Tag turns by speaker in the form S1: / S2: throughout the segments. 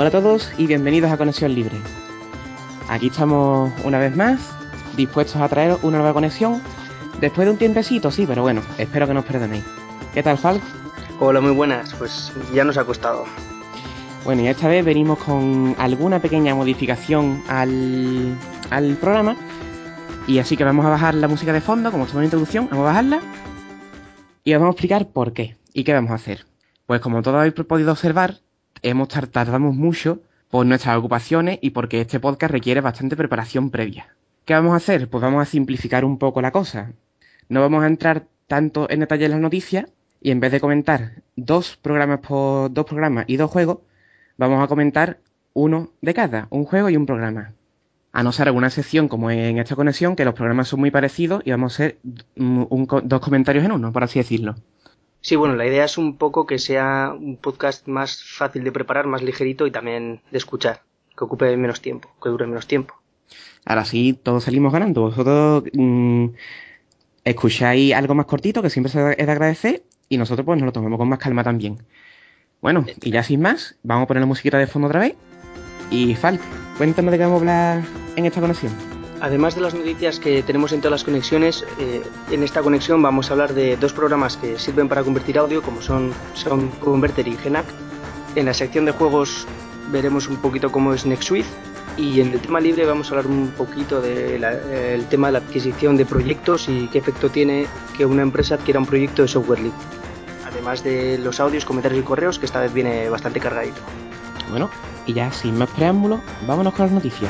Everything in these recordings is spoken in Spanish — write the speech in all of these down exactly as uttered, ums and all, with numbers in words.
S1: Hola a todos y bienvenidos a Conexión Libre. Aquí estamos una vez más, dispuestos a traer una nueva conexión, después de un tiempecito, sí, pero bueno, espero que nos perdonéis. ¿Qué tal, Falk?
S2: Hola, muy buenas, pues ya nos ha costado.
S1: Bueno, y esta vez venimos con alguna pequeña modificación al, al programa, y así que vamos a bajar la música de fondo, como estamos en introducción, vamos a bajarla, y os vamos a explicar por qué, y qué vamos a hacer. Pues como todos habéis podido observar, hemos tardamos mucho por nuestras ocupaciones y porque este podcast requiere bastante preparación previa. ¿Qué vamos a hacer? Pues vamos a simplificar un poco la cosa. No vamos a entrar tanto en detalle en las noticias y en vez de comentar dos programas por dos programas y dos juegos, vamos a comentar uno de cada, un juego y un programa. A no ser alguna sección como en esta conexión, que los programas son muy parecidos y vamos a hacer un, un, dos comentarios en uno, por así decirlo.
S2: Sí, bueno, la idea es un poco que sea un podcast más fácil de preparar, más ligerito y también de escuchar, que ocupe menos tiempo, que dure menos tiempo.
S1: Ahora sí, todos salimos ganando. Vosotros mmm, escucháis algo más cortito, que siempre es de agradecer, y nosotros pues nos lo tomamos con más calma también. Bueno, y ya sin más, vamos a poner la musiquita de fondo otra vez. Y Falk, cuéntanos de qué vamos a hablar en esta conexión.
S2: Además de las noticias que tenemos en todas las conexiones, eh, en esta conexión vamos a hablar de dos programas que sirven para convertir audio, como son Sound Converter y Genac. En la sección de juegos veremos un poquito cómo es NextSuite. Y en el tema libre vamos a hablar un poquito del de el tema de la adquisición de proyectos y qué efecto tiene que una empresa adquiera un proyecto de software libre. Además de los audios, comentarios y correos, que esta vez viene bastante cargadito.
S1: Bueno, y ya sin más preámbulos, vámonos con las noticias.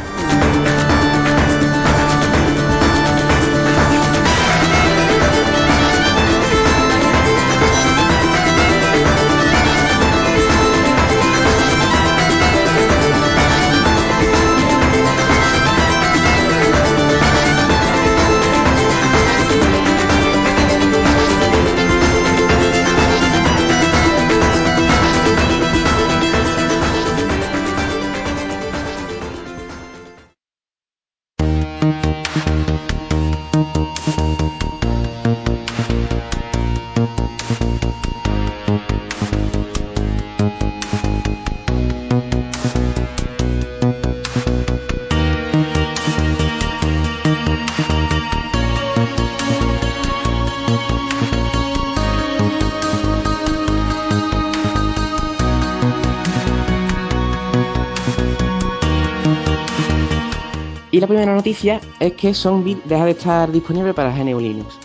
S1: Y la primera noticia es que Zombie deja de estar disponible para G N U Linux.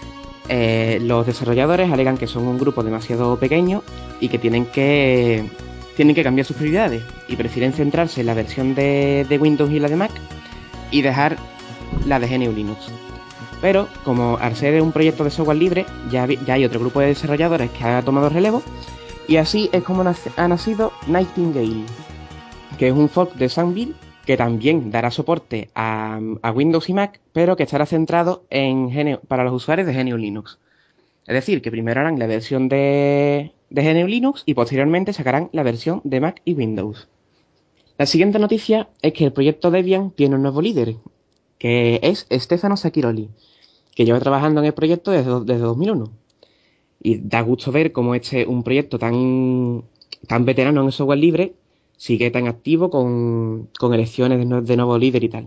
S1: Eh, los desarrolladores alegan que son un grupo demasiado pequeño y que tienen que tienen que cambiar sus prioridades y prefieren centrarse en la versión de, de Windows y la de Mac y dejar la de G N U Linux. Pero como al ser un proyecto de software libre, ya, ya hay otro grupo de desarrolladores que ha tomado relevo y así es como nace, ha nacido Nightingale, que es un fork de Sunville que también dará soporte a, a Windows y Mac, pero que estará centrado en G N U, para los usuarios de G N U Linux. Es decir, que primero harán la versión de, de G N U Linux y posteriormente sacarán la versión de Mac y Windows. La siguiente noticia es que el proyecto Debian tiene un nuevo líder, que es Stefano Sacchiroli, que lleva trabajando en el proyecto desde, desde dos mil uno. Y da gusto ver cómo este, un proyecto tan, tan veterano en el software libre, sigue tan activo con, con elecciones de, de nuevo líder y tal.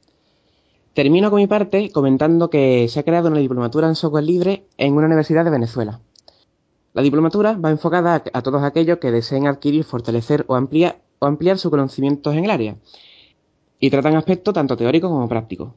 S1: Termino con mi parte comentando que se ha creado una diplomatura en software libre en una universidad de Venezuela. La diplomatura va enfocada a, a todos aquellos que deseen adquirir, fortalecer o ampliar, o ampliar sus conocimientos en el área, y tratan aspectos tanto teóricos como prácticos.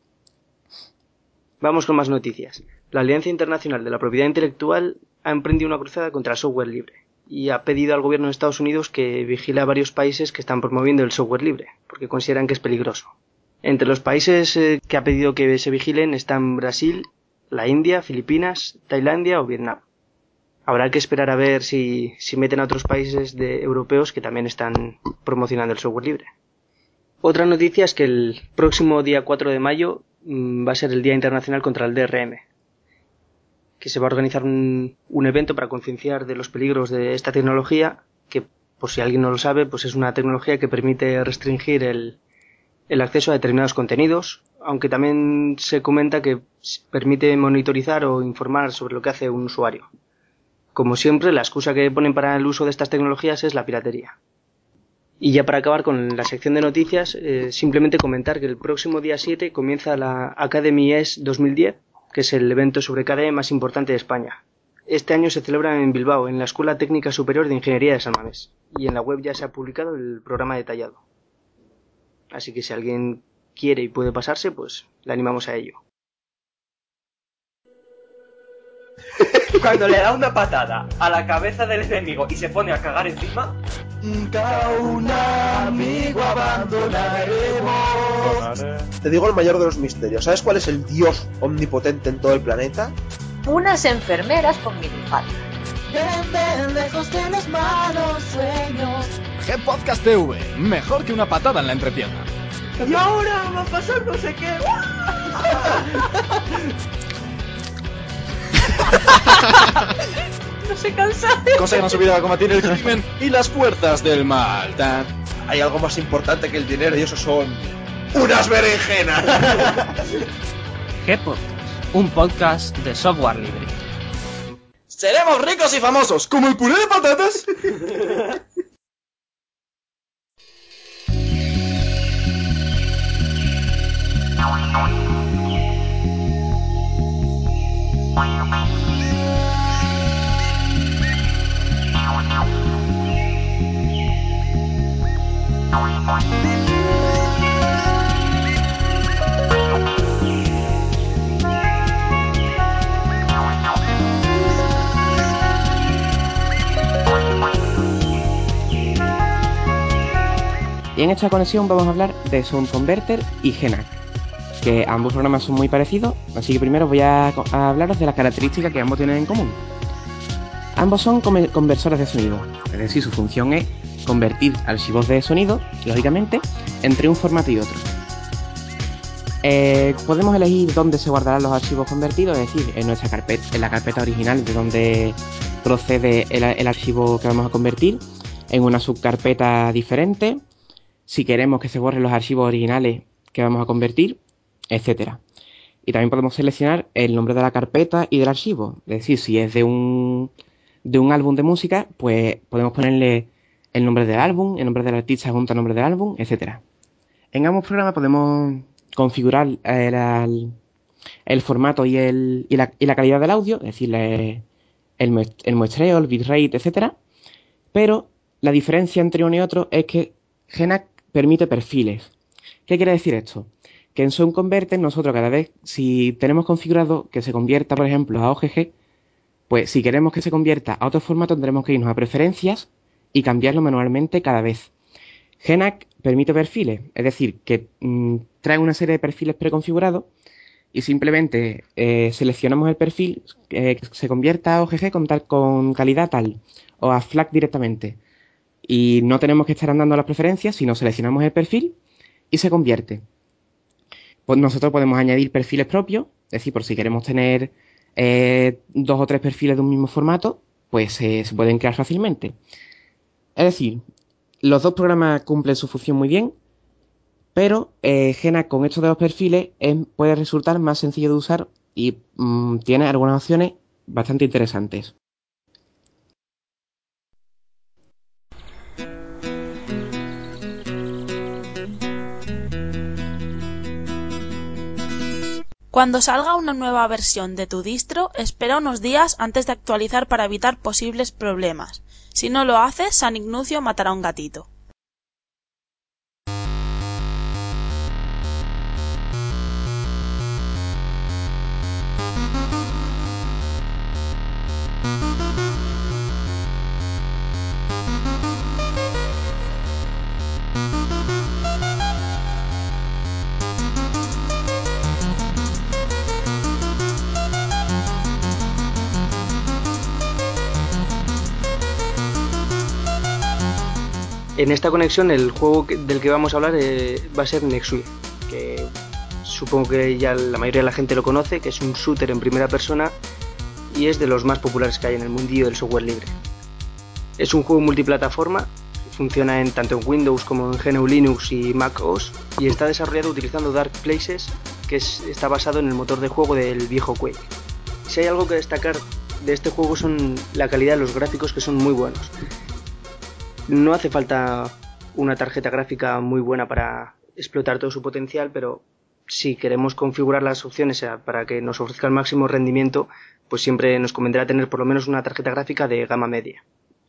S2: Vamos con más noticias. La Alianza Internacional de la Propiedad Intelectual ha emprendido una cruzada contra el software libre y ha pedido al gobierno de Estados Unidos que vigile a varios países que están promoviendo el software libre, porque consideran que es peligroso. Entre los países eh, que ha pedido que se vigilen están Brasil, la India, Filipinas, Tailandia o Vietnam. Habrá que esperar a ver si, si meten a otros países de, europeos que también están promocionando el software libre. Otra noticia es que el próximo día cuatro de mayo mmm, va a ser el Día Internacional contra el D R M, que se va a organizar un, un evento para concienciar de los peligros de esta tecnología, que por si alguien no lo sabe, pues es una tecnología que permite restringir el, el acceso a determinados contenidos, aunque también se comenta que permite monitorizar o informar sobre lo que hace un usuario. Como siempre, la excusa que ponen para el uso de estas tecnologías es la piratería. Y ya para acabar con la sección de noticias, eh, simplemente comentar que el próximo día siete comienza la Academy E S dos mil diez, que es el evento sobre K D E más importante de España. Este año se celebra en Bilbao, en la Escuela Técnica Superior de Ingeniería de San Mamés, y en la web ya se ha publicado el programa detallado. Así que si alguien quiere y puede pasarse, pues le animamos a ello.
S3: Cuando le da una patada a la cabeza del enemigo y se pone a cagar encima,
S4: nunca un amigo abandonaremos.
S5: Te digo el mayor de los misterios. ¿Sabes cuál es el dios omnipotente en todo el planeta?
S6: Unas enfermeras con minifalda.
S4: Ven, ven, lejos de los malos sueños.
S7: G-Podcast T V, mejor que una patada en la entrepierna.
S3: Y ahora va a pasar no sé qué.
S6: No se cansa.
S7: Consiguen subir a combatir el crimen y las fuerzas del mal. Tan.
S5: Hay algo más importante que el dinero y eso son unas berenjenas.
S8: G-Podcast, un podcast de software libre.
S7: Seremos ricos y famosos como el puré de patatas.
S1: Y en esta conexión vamos a hablar de Sound Converter y Genac, que ambos programas son muy parecidos, así que primero voy a, a hablaros de las características que ambos tienen en común. Ambos son conversores de sonido, es decir, su función es convertir archivos de sonido, lógicamente, entre un formato y otro. Eh, podemos elegir dónde se guardarán los archivos convertidos, es decir, en nuestra carpeta, en la carpeta original de donde procede el, el archivo que vamos a convertir, en una subcarpeta diferente, si queremos que se borren los archivos originales que vamos a convertir, etcétera. Y también podemos seleccionar el nombre de la carpeta y del archivo, es decir, si es de un, de un álbum de música, pues podemos ponerle el nombre del álbum, el nombre del artista junto al nombre del álbum, etcétera. En ambos programas podemos configurar el, el, el formato y, el, y, la, y la calidad del audio, es decir, el, el muestreo, el bitrate, etcétera. Pero la diferencia entre uno y otro es que Genac permite perfiles. ¿Qué quiere decir esto? Que en Sound Converter nosotros cada vez, si tenemos configurado que se convierta, por ejemplo, a O G G, pues si queremos que se convierta a otro formato tendremos que irnos a preferencias y cambiarlo manualmente cada vez. Genac permite perfiles, es decir, que mmm, trae una serie de perfiles preconfigurados y simplemente eh, seleccionamos el perfil eh, que se convierta a O G G con, tal, con calidad tal o a FLAC directamente. Y no tenemos que estar andando a las preferencias, sino seleccionamos el perfil y se convierte. Pues nosotros podemos añadir perfiles propios, es decir, por si queremos tener eh, dos o tres perfiles de un mismo formato, pues eh, se pueden crear fácilmente. Es decir, los dos programas cumplen su función muy bien, pero eh, Genac con estos dos perfiles es, puede resultar más sencillo de usar y mmm, tiene algunas opciones bastante interesantes.
S9: Cuando salga una nueva versión de tu distro, espera unos días antes de actualizar para evitar posibles problemas. Si no lo haces, San Ignacio matará a un gatito.
S2: En esta conexión el juego del que vamos a hablar eh, va a ser Nexuit, que supongo que ya la mayoría de la gente lo conoce, que es un shooter en primera persona y es de los más populares que hay en el mundillo del software libre. Es un juego multiplataforma, funciona en, tanto en Windows como en G N U Linux y Mac O S y está desarrollado utilizando Dark Places, que es, está basado en el motor de juego del viejo Quake. Si hay algo que destacar de este juego son la calidad de los gráficos, que son muy buenos. No hace falta una tarjeta gráfica muy buena para explotar todo su potencial, pero si queremos configurar las opciones para que nos ofrezca el máximo rendimiento, pues siempre nos convendrá tener por lo menos una tarjeta gráfica de gama media.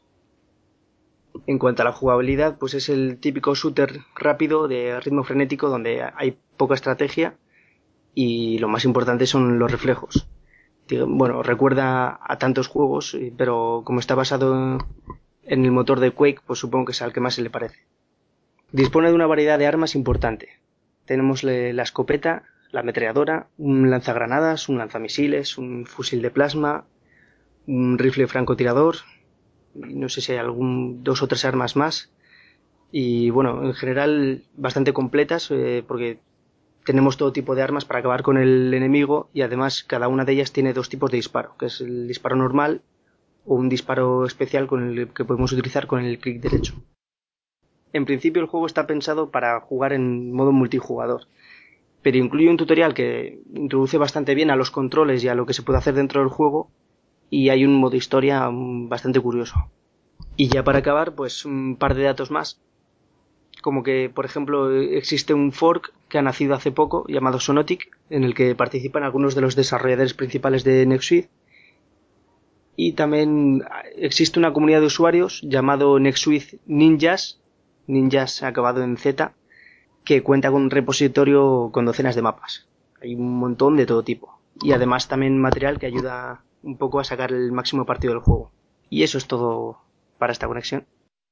S2: En cuanto a la jugabilidad, pues es el típico shooter rápido de ritmo frenético donde hay poca estrategia y lo más importante son los reflejos. Bueno, recuerda a tantos juegos, pero como está basado en el motor de Quake, pues supongo que es al que más se le parece. Dispone de una variedad de armas importante. Tenemos la escopeta, la ametralladora, un lanzagranadas, un lanzamisiles, un fusil de plasma, un rifle francotirador, no sé si hay algún dos o tres armas más, y bueno, en general bastante completas, eh, porque tenemos todo tipo de armas para acabar con el enemigo, y además cada una de ellas tiene dos tipos de disparo, que es el disparo normal o un disparo especial con el que podemos utilizar con el clic derecho. En principio el juego está pensado para jugar en modo multijugador, pero incluye un tutorial que introduce bastante bien a los controles y a lo que se puede hacer dentro del juego, y hay un modo historia bastante curioso. Y ya para acabar, pues un par de datos más, como que, por ejemplo, existe un fork que ha nacido hace poco llamado Sonotic, en el que participan algunos de los desarrolladores principales de NextSuite, y también existe una comunidad de usuarios llamado NextSuite Ninjas, Ninjas acabado en Z, que cuenta con un repositorio con docenas de mapas. Hay un montón de todo tipo. Y además también material que ayuda un poco a sacar el máximo partido del juego. Y eso es todo para esta conexión.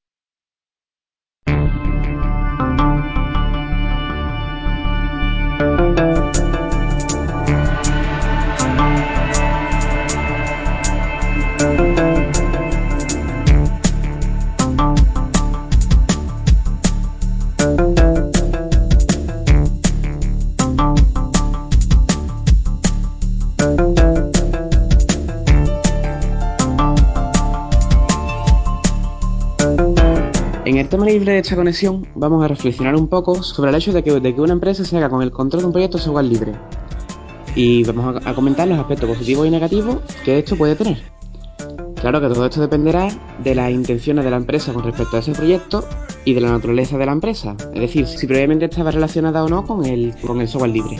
S1: En el tema libre de esta conexión vamos a reflexionar un poco sobre el hecho de que, de que una empresa se haga con el control de un proyecto de software libre, y vamos a, a comentar los aspectos positivos y negativos que esto puede tener. Claro que todo esto dependerá de las intenciones de la empresa con respecto a ese proyecto y de la naturaleza de la empresa, es decir, si previamente estaba relacionada o no con el, con el software libre.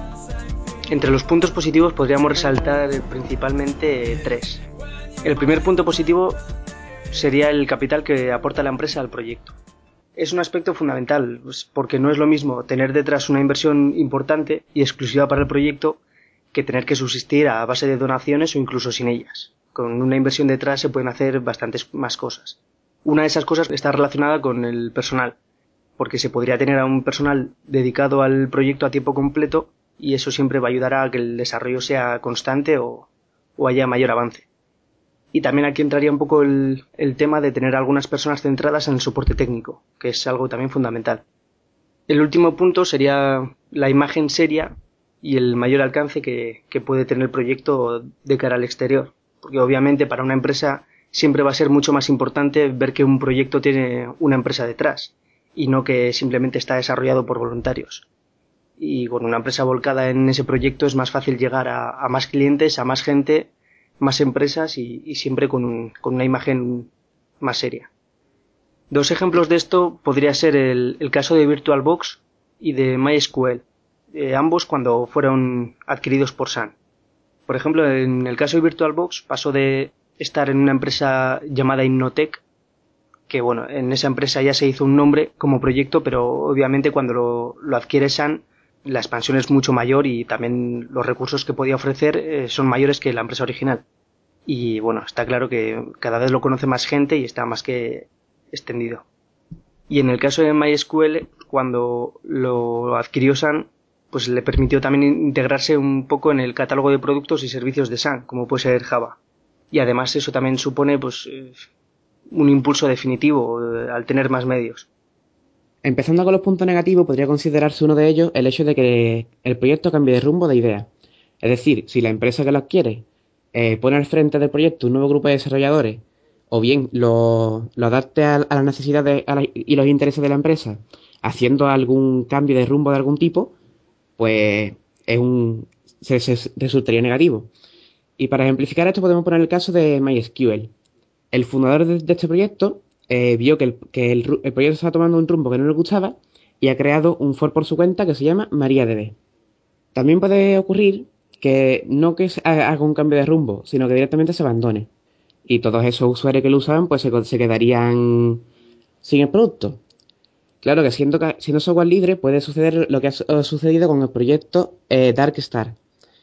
S2: Entre los puntos positivos podríamos resaltar principalmente tres. El primer punto positivo sería el capital que aporta la empresa al proyecto. Es un aspecto fundamental, pues, porque no es lo mismo tener detrás una inversión importante y exclusiva para el proyecto que tener que subsistir a base de donaciones o incluso sin ellas. Con una inversión detrás se pueden hacer bastantes más cosas. Una de esas cosas está relacionada con el personal, porque se podría tener a un personal dedicado al proyecto a tiempo completo y eso siempre va a ayudar a que el desarrollo sea constante o, o haya mayor avance. Y también aquí entraría un poco el, el tema de tener algunas personas centradas en el soporte técnico, que es algo también fundamental. El último punto sería la imagen seria y el mayor alcance que, que puede tener el proyecto de cara al exterior. Porque obviamente para una empresa siempre va a ser mucho más importante ver que un proyecto tiene una empresa detrás y no que simplemente está desarrollado por voluntarios. Y con una empresa volcada en ese proyecto es más fácil llegar a, a más clientes, a más gente, más empresas y, y siempre con, un, con una imagen más seria. Dos ejemplos de esto podría ser el, el caso de VirtualBox y de MySQL, eh, ambos cuando fueron adquiridos por Sun. Por ejemplo, en el caso de VirtualBox pasó de estar en una empresa llamada Innotech, que bueno, en esa empresa ya se hizo un nombre como proyecto, pero obviamente cuando lo, lo adquiere Sun, la expansión es mucho mayor y también los recursos que podía ofrecer eh, son mayores que la empresa original. Y bueno, está claro que cada vez lo conoce más gente y está más que extendido. Y en el caso de MySQL, cuando lo adquirió Sun, pues le permitió también integrarse un poco en el catálogo de productos y servicios de Sun, como puede ser Java. Y además eso también supone pues un impulso definitivo al tener más medios.
S1: Empezando con los puntos negativos, podría considerarse uno de ellos el hecho de que el proyecto cambie de rumbo de idea. Es decir, si la empresa que lo adquiere eh, pone al frente del proyecto un nuevo grupo de desarrolladores, o bien lo, lo adapte a, a las necesidades a la, y los intereses de la empresa, haciendo algún cambio de rumbo de algún tipo, pues es un se, se resultaría negativo. Y para ejemplificar esto podemos poner el caso de MySQL. El fundador de, de este proyecto eh, vio que, el, que el, el proyecto estaba tomando un rumbo que no le gustaba y ha creado un fork por su cuenta que se llama MariaDB. También puede ocurrir que no que se haga un cambio de rumbo, sino que directamente se abandone. Y todos esos usuarios que lo usaban pues se, se quedarían sin el producto. Claro que siendo, siendo software libre puede suceder lo que ha sucedido con el proyecto eh, Darkstar,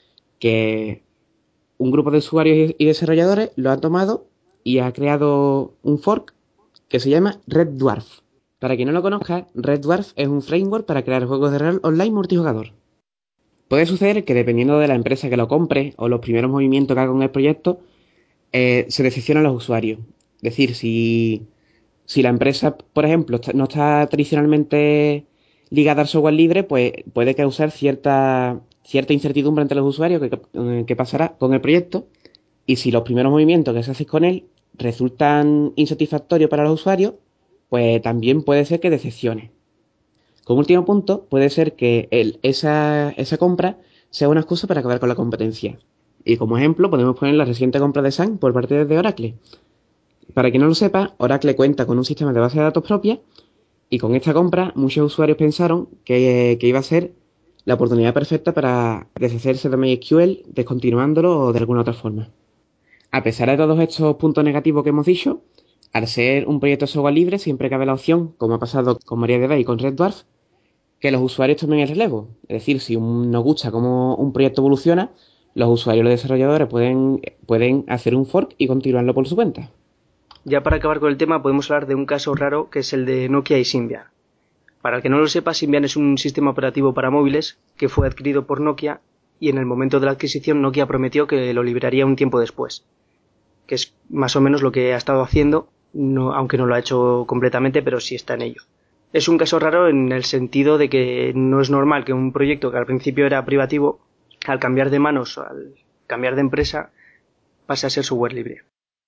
S1: que un grupo de usuarios y desarrolladores lo han tomado y ha creado un fork que se llama Red Dwarf. Para quien no lo conozca, Red Dwarf es un framework para crear juegos de rol online multijugador. Puede suceder que dependiendo de la empresa que lo compre o los primeros movimientos que haga con el proyecto, eh, se decepcionan los usuarios. Es decir, si... Si la empresa, por ejemplo, no está tradicionalmente ligada al software libre, pues puede causar cierta, cierta incertidumbre entre los usuarios que, que pasará con el proyecto. Y si los primeros movimientos que se hacen con él resultan insatisfactorios para los usuarios, pues también puede ser que decepcione. Como último punto, puede ser que el, esa, esa compra sea una excusa para acabar con la competencia. Y como ejemplo, podemos poner la reciente compra de Sun por parte de Oracle. Para quien no lo sepa, Oracle cuenta con un sistema de base de datos propia y con esta compra muchos usuarios pensaron que, que iba a ser la oportunidad perfecta para deshacerse de MySQL, descontinuándolo o de alguna otra forma. A pesar de todos estos puntos negativos que hemos dicho, al ser un proyecto de software libre siempre cabe la opción, como ha pasado con MariaDB y con Red Dwarf, que los usuarios tomen el relevo. Es decir, si un, nos gusta cómo un proyecto evoluciona, los usuarios y los desarrolladores pueden, pueden hacer un fork y continuarlo por su cuenta.
S2: Ya para acabar con el tema podemos hablar de un caso raro que es el de Nokia y Symbian. Para el que no lo sepa, Symbian es un sistema operativo para móviles que fue adquirido por Nokia y en el momento de la adquisición Nokia prometió que lo liberaría un tiempo después, que es más o menos lo que ha estado haciendo, no, aunque no lo ha hecho completamente, pero sí está en ello. Es un caso raro en el sentido de que no es normal que un proyecto que al principio era privativo, al cambiar de manos, al cambiar de empresa, pase a ser software libre.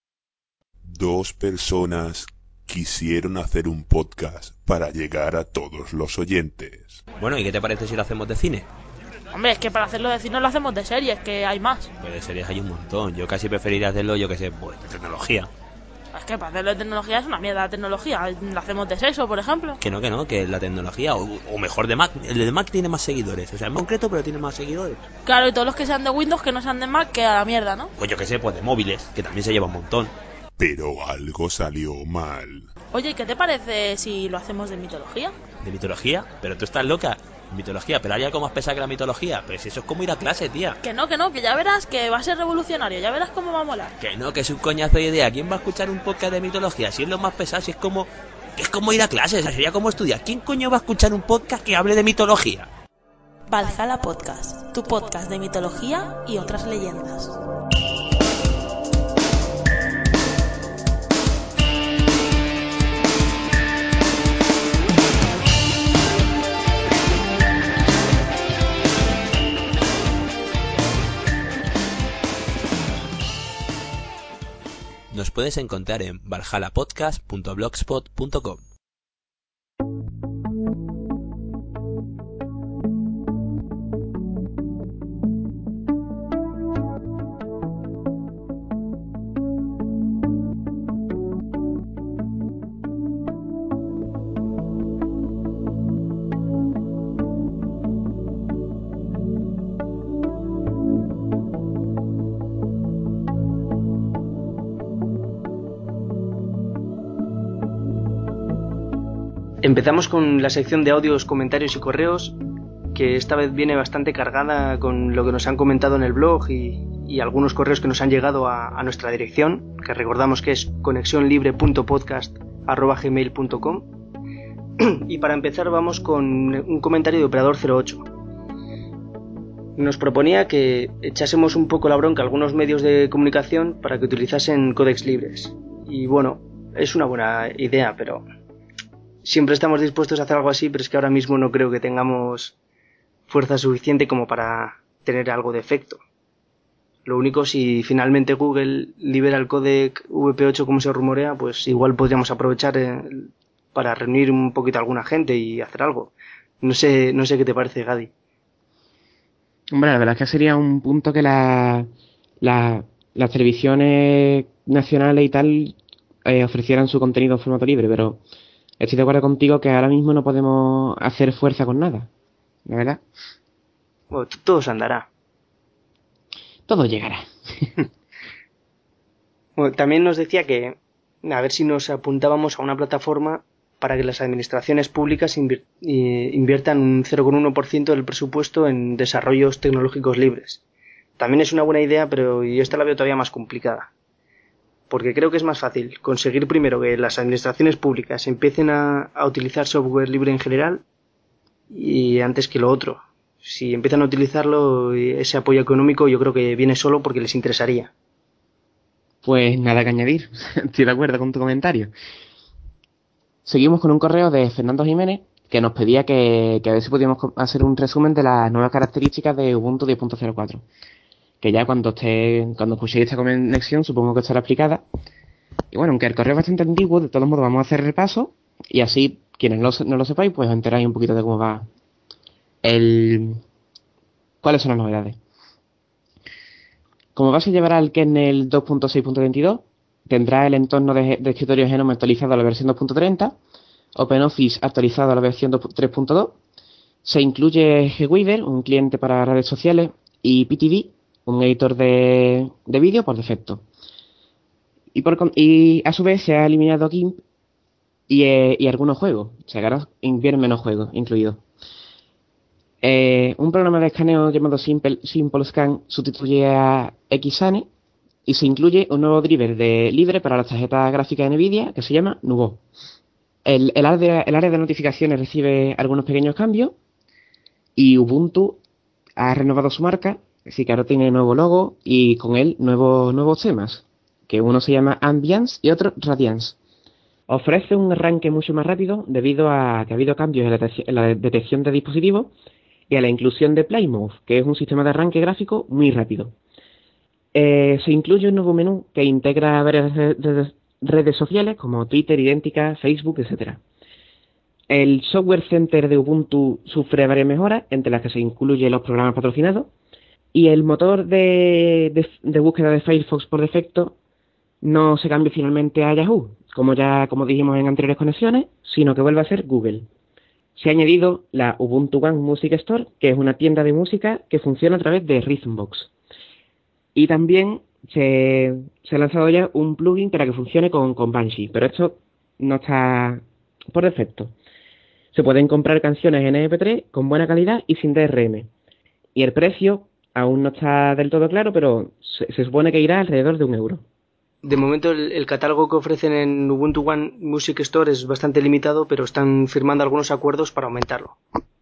S10: Dos personas quisieron hacer un podcast para llegar a todos los oyentes.
S11: Bueno, ¿y qué te parece si lo hacemos de cine?
S9: Hombre, es que para hacerlo de cine lo hacemos de series, que hay más.
S11: Pues de series hay un montón. Yo casi preferiría hacerlo, yo que sé, pues de tecnología.
S9: Es que para hacerlo de tecnología es una mierda la tecnología. Lo hacemos de sexo, por ejemplo.
S11: Que no, que no, que la tecnología, o, o mejor de Mac. El de Mac tiene más seguidores. O sea, es concreto, pero tiene más seguidores.
S9: Claro, y todos los que sean de Windows, que no sean de Mac, que a la mierda, ¿no?
S11: Pues yo que sé, pues de móviles, que también se lleva un montón.
S10: Pero algo salió mal.
S9: Oye, ¿qué te parece si lo hacemos de mitología?
S11: ¿De mitología? Pero tú estás loca. Mitología, pero hay algo más pesado que la mitología. Pues eso es como ir a clase, tía.
S9: Que no, que no, que ya verás que va a ser revolucionario. Ya verás cómo va a molar.
S11: Que no, que es un coñazo de idea. ¿Quién va a escuchar un podcast de mitología? Si es lo más pesado, si es como... que es como ir a clase, o sea, sería como estudiar. ¿Quién coño va a escuchar un podcast que hable de mitología?
S9: Valhalla Podcast, tu podcast de mitología y otras leyendas.
S11: Nos puedes encontrar en valhalla podcast punto blogspot punto com.
S2: Empezamos con la sección de audios, comentarios y correos, que esta vez viene bastante cargada con lo que nos han comentado en el blog y, y algunos correos que nos han llegado a, a nuestra dirección, que recordamos que es conexión punto podcast arroba gmail punto com. Y para empezar vamos con un comentario de Operador cero ocho. Nos proponía que echásemos un poco la bronca a algunos medios de comunicación para que utilizasen códecs libres. Y bueno, es una buena idea, pero... siempre estamos dispuestos a hacer algo así, pero es que ahora mismo no creo que tengamos fuerza suficiente como para tener algo de efecto. Lo único, si finalmente Google libera el códec V P ocho como se rumorea, pues igual podríamos aprovechar eh, para reunir un poquito a alguna gente y hacer algo. No sé, no sé qué te parece, Gadi.
S1: Hombre, la verdad es que sería un punto que la, la, las televisiones nacionales y tal eh, ofrecieran su contenido en formato libre, pero estoy de acuerdo contigo que ahora mismo no podemos hacer fuerza con nada, ¿la verdad?
S2: Bueno, t- todo se andará.
S1: Todo llegará.
S2: Bueno, también nos decía que a ver si nos apuntábamos a una plataforma para que las administraciones públicas invir- eh, inviertan un cero coma uno por ciento del presupuesto en desarrollos tecnológicos libres. También es una buena idea, pero yo esta la veo todavía más complicada. Porque creo que es más fácil conseguir primero que las administraciones públicas empiecen a, a utilizar software libre en general y antes que lo otro. Si empiezan a utilizarlo, ese apoyo económico yo creo que viene solo porque les interesaría.
S1: Pues nada que añadir, estoy de acuerdo con tu comentario. Seguimos con un correo de Fernando Jiménez que nos pedía que, que a ver si podíamos hacer un resumen de las nuevas características de Ubuntu diez punto cero cuatro. Que ya cuando esté, cuando escuchéis esta conexión supongo que estará explicada. Y bueno, aunque el correo es bastante antiguo, de todos modos vamos a hacer repaso y así quienes no, no lo sepáis pues os enteráis un poquito de cómo va el... cuáles son las novedades. Como base llevará el kernel dos punto seis punto veintidós, tendrá el entorno de, de escritorio Genome actualizado a la versión dos punto treinta, OpenOffice actualizado a la versión tres punto dos, se incluye GWeaver, un cliente para redes sociales, y P T V, un editor de, de vídeo por defecto. Y, por, y a su vez se ha eliminado GIMP y, eh, y algunos juegos, o sea que ahora vienen menos juegos incluidos. Eh, un programa de escaneo llamado Simple, Simple Scan sustituye a Xane y se incluye un nuevo driver de libre para las tarjetas gráficas de NVIDIA que se llama Nuvo. El, el, área, el área de notificaciones recibe algunos pequeños cambios y Ubuntu ha renovado su marca, así que ahora tiene nuevo logo y con él nuevos, nuevos temas, que uno se llama Ambiance y otro Radiance. Ofrece un arranque mucho más rápido debido a que ha habido cambios en la, en la detección de dispositivos y a la inclusión de PlayMode, que es un sistema de arranque gráfico muy rápido. Eh, se incluye un nuevo menú que integra varias redes, redes sociales como Twitter, Idéntica, Facebook, etcétera. El Software Center de Ubuntu sufre varias mejoras, entre las que se incluyen los programas patrocinados, y el motor de, de, de búsqueda de Firefox por defecto no se cambia finalmente a Yahoo, como ya como dijimos en anteriores conexiones, sino que vuelve a ser Google. Se ha añadido la Ubuntu One Music Store, que es una tienda de música que funciona a través de Rhythmbox. Y también se, se ha lanzado ya un plugin para que funcione con, con Banshee, pero esto no está por defecto. Se pueden comprar canciones en eme pe tres con buena calidad y sin D R M. Y el precio aún no está del todo claro, pero se, se supone que irá alrededor de un euro.
S2: De momento el, el catálogo que ofrecen en Ubuntu One Music Store es bastante limitado, pero están firmando algunos acuerdos para aumentarlo.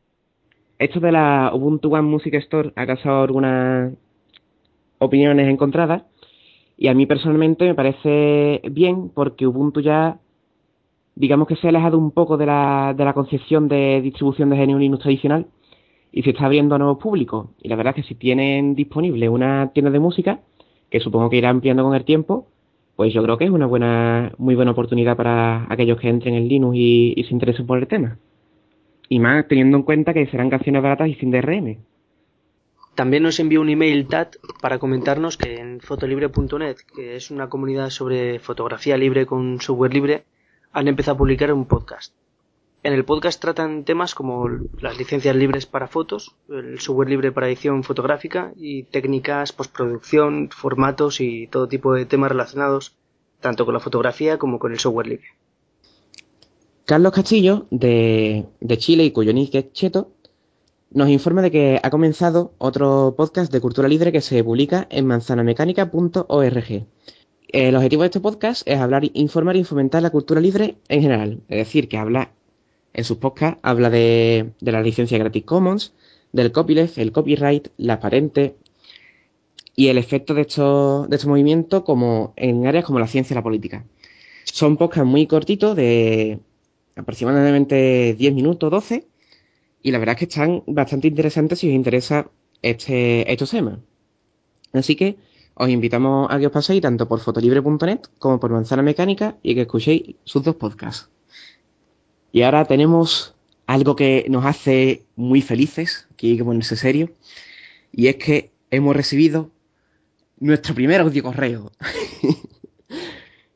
S1: Esto de la Ubuntu One Music Store ha causado algunas opiniones encontradas y a mí personalmente me parece bien porque Ubuntu ya digamos que se ha alejado un poco de la, de la concepción de distribución de G N U Linux tradicional y se está abriendo a nuevos públicos. Y la verdad es que si tienen disponible una tienda de música, que supongo que irá ampliando con el tiempo, pues yo creo que es una buena, muy buena oportunidad para aquellos que entren en Linux y, y se interesen por el tema. Y más teniendo en cuenta que serán canciones baratas y sin D R M.
S2: También nos envió un email T A T para comentarnos que en fotolibre punto net, que es una comunidad sobre fotografía libre con software libre, han empezado a publicar un podcast. En el podcast tratan temas como las licencias libres para fotos, el software libre para edición fotográfica y técnicas, postproducción, formatos y todo tipo de temas relacionados tanto con la fotografía como con el software libre.
S1: Carlos Castillo, de, de Chile y cuyo nick es Cheto, nos informa de que ha comenzado otro podcast de cultura libre que se publica en manzanamecánica punto org. El objetivo de este podcast es hablar, informar y fomentar la cultura libre en general. Es decir, que habla, en sus podcasts, habla de, de la licencia Creative Commons, del copyleft, el copyright, las patentes y el efecto de estos, de estos movimientos como, en áreas como la ciencia y la política. Son podcasts muy cortitos, de aproximadamente diez minutos, doce, y la verdad es que están bastante interesantes si os interesa este, estos temas. Así que os invitamos a que os paséis tanto por fotolibre punto net como por Manzana Mecánica y que escuchéis sus dos podcasts. Y ahora tenemos algo que nos hace muy felices, que hay que ponerse serio, y es que hemos recibido nuestro primer audio correo.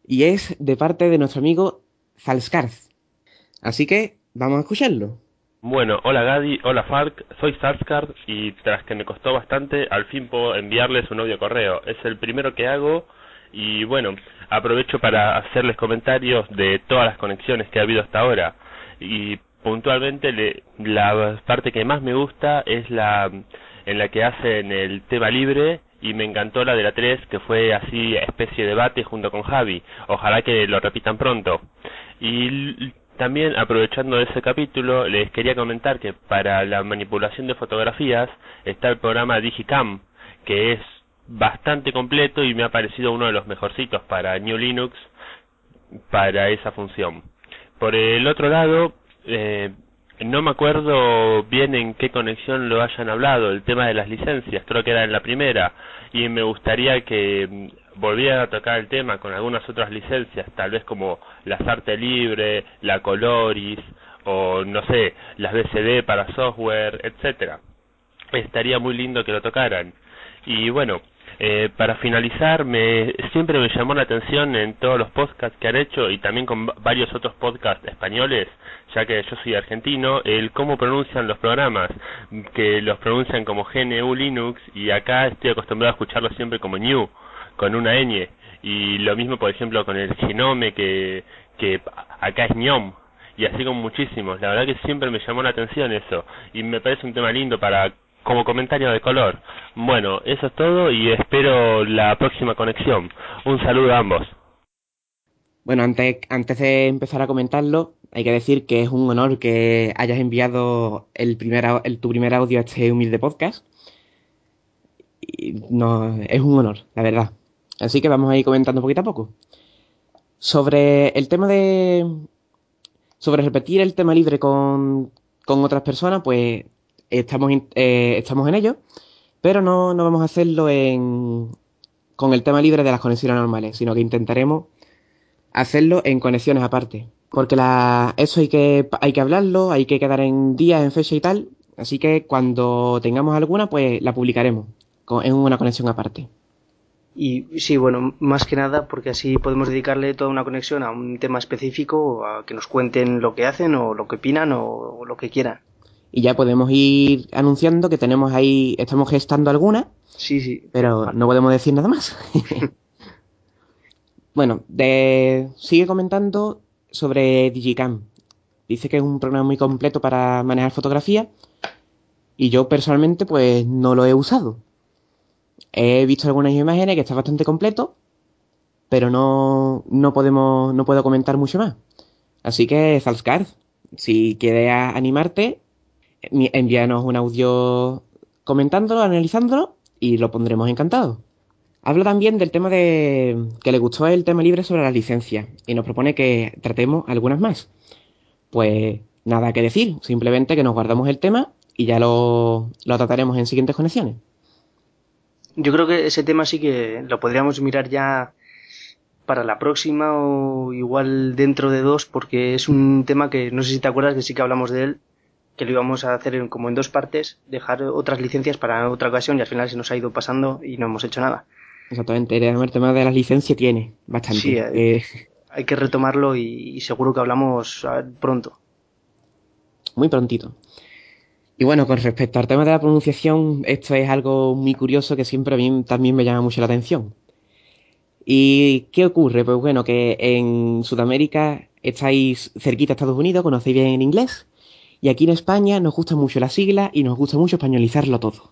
S1: y es de parte de nuestro amigo Zalskarz. Así que vamos a escucharlo.
S12: Bueno, hola Gadi, hola Farc, soy Zalskarz y tras que me costó bastante, al fin puedo enviarles un audio correo. Es el primero que hago y bueno, aprovecho para hacerles comentarios de todas las conexiones que ha habido hasta ahora. Y puntualmente le, la parte que más me gusta es la en la que hacen el tema libre, y me encantó la de la tres, que fue así especie de debate junto con Javi. Ojalá que lo repitan pronto. Y también, aprovechando ese capítulo, les quería comentar que para la manipulación de fotografías está el programa Digicam, que es bastante completo y me ha parecido uno de los mejorcitos para New Linux para esa función. Por el otro lado, eh, no me acuerdo bien en qué conexión lo hayan hablado, el tema de las licencias, creo que era en la primera, y me gustaría que volvieran a tocar el tema con algunas otras licencias, tal vez como la Arte Libre, la Coloris, o no sé, las B C D para software, etcétera. Estaría muy lindo que lo tocaran. Y bueno, eh, para finalizar, me siempre me llamó la atención en todos los podcasts que han hecho y también con varios otros podcasts españoles, ya que yo soy argentino, el cómo pronuncian los programas, que los pronuncian como G N U Linux, y acá estoy acostumbrado a escucharlo siempre como New, con una ñ, y lo mismo por ejemplo con el Gnome, que, que acá es ñom, y así con muchísimos. La verdad que siempre me llamó la atención eso, y me parece un tema lindo para como comentario de color. Bueno, eso es todo y espero la próxima conexión. Un saludo a ambos.
S1: Bueno, antes, antes de empezar a comentarlo, hay que decir que es un honor que hayas enviado el primer, el, tu primer audio a este humilde podcast. Y no, es un honor, la verdad. Así que vamos a ir comentando poquito a poco. Sobre el tema de... Sobre repetir el tema libre con, con otras personas, pues estamos, eh, estamos en ello, pero no, no vamos a hacerlo en, con el tema libre de las conexiones normales, sino que intentaremos hacerlo en conexiones aparte. Porque la, eso hay que, hay que hablarlo, hay que quedar en día, en fecha y tal, así que cuando tengamos alguna, pues la publicaremos en una conexión aparte.
S2: Y sí, bueno, más que nada porque así podemos dedicarle toda una conexión a un tema específico, a que nos cuenten lo que hacen o lo que opinan o, o lo que quieran.
S1: Y ya podemos ir anunciando que tenemos ahí, estamos gestando alguna,
S2: sí, sí,
S1: pero vale, no podemos decir nada más. Bueno, de, sigue comentando sobre Digicam. Dice que es un programa muy completo para manejar fotografía y yo personalmente pues no lo he usado. He visto algunas imágenes que está bastante completo, pero no, no podemos, no puedo comentar mucho más. Así que, Zalskarz, si quieres animarte, envíanos un audio comentándolo, analizándolo y lo pondremos encantado. Habla también del tema de que le gustó el tema libre sobre las licencias y nos propone que tratemos algunas más. Pues nada que decir, simplemente que nos guardamos el tema y ya lo, lo trataremos en siguientes conexiones.
S2: Yo creo que ese tema sí que lo podríamos mirar ya para la próxima o igual dentro de dos, porque es un tema que no sé si te acuerdas que sí que hablamos de él, que lo íbamos a hacer en, como en dos partes, dejar otras licencias para otra ocasión y al final se nos ha ido pasando y no hemos hecho nada.
S1: Exactamente, el tema de las licencias tiene bastante.
S2: Sí, hay, eh... hay que retomarlo y, y seguro que hablamos pronto.
S1: Muy prontito. Y bueno, con respecto al tema de la pronunciación, esto es algo muy curioso que siempre a mí también me llama mucho la atención. ¿Y qué ocurre? Pues bueno, que en Sudamérica estáis cerquita a Estados Unidos, conocéis bien el inglés, y aquí en España nos gusta mucho la sigla y nos gusta mucho españolizarlo todo.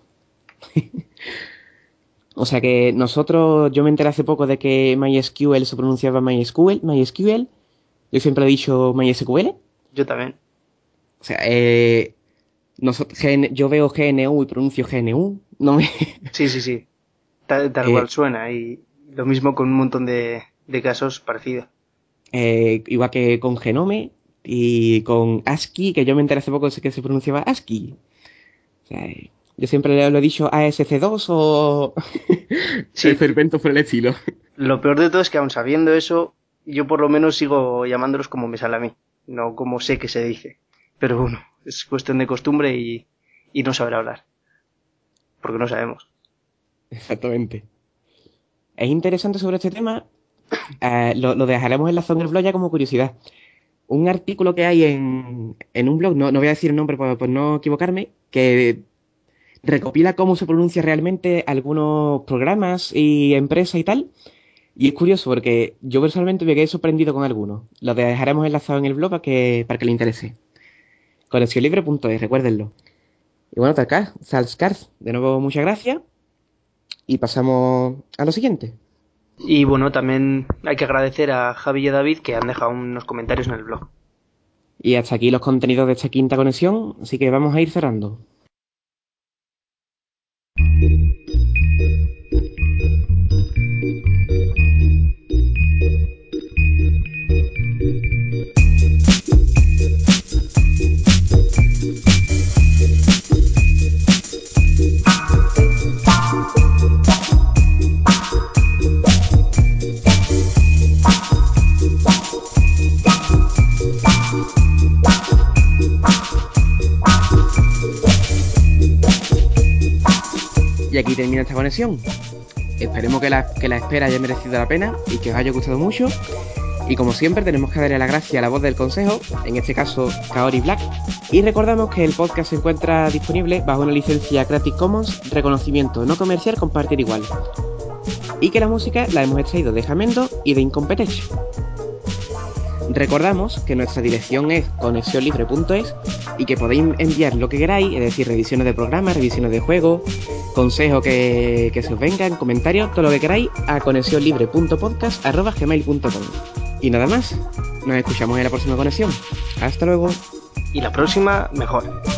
S1: O sea que nosotros, yo me enteré hace poco de que MySQL se pronunciaba MySQL, MySQL, yo siempre he dicho MySQL.
S2: Yo también.
S1: O sea, eh... Nosotros, yo veo G N U y pronuncio G N U. No me...
S2: Sí, sí, sí. Tal, tal eh, cual suena. Y lo mismo con un montón de, de casos parecidos.
S1: Eh, igual que con Genome y con ASCII, que yo me enteré hace poco de que se pronunciaba ASCII. O sea, yo siempre lo he dicho A S C dos o...
S2: Sí.
S1: Fermentos por el estilo.
S2: Lo peor de todo es que aun sabiendo eso, yo por lo menos sigo llamándolos como me sale a mí. No como sé que se dice. Pero bueno, es cuestión de costumbre y, y no saber hablar. Porque no sabemos.
S1: Exactamente. Es interesante sobre este tema Eh, lo, lo dejaremos enlazado en el blog ya como curiosidad. Un artículo que hay en, en un blog, no, no voy a decir el nombre por, por no equivocarme, que recopila cómo se pronuncia realmente algunos programas y empresas y tal. Y es curioso porque yo personalmente me quedé sorprendido con algunos. Lo dejaremos enlazado en el blog para que, para que le interese. conexión libre punto es, recuérdenlo. Y bueno, Talcar, Salskar, de nuevo muchas gracias. Y pasamos a lo siguiente.
S2: Y bueno, también hay que agradecer a Javi y a David que han dejado unos comentarios en el blog.
S1: Y hasta aquí los contenidos de esta quinta conexión, así que vamos a ir cerrando. Y aquí termina esta conexión. Esperemos que la, que la espera haya merecido la pena y que os haya gustado mucho. Y como siempre tenemos que darle la gracia a la voz del consejo, en este caso Kaori Black. Y recordamos que el podcast se encuentra disponible bajo una licencia Creative Commons, reconocimiento no comercial, compartir igual. Y que la música la hemos extraído de Jamendo y de Incompetech. Recordamos que nuestra dirección es conexión libre punto es y que podéis enviar lo que queráis, es decir, revisiones de programas, revisiones de juegos, consejos que, que se os vengan, comentarios, todo lo que queráis a conexión libre punto podcast arroba gmail punto com. Y nada más, nos escuchamos en la próxima conexión. Hasta luego.
S2: Y la próxima, mejor.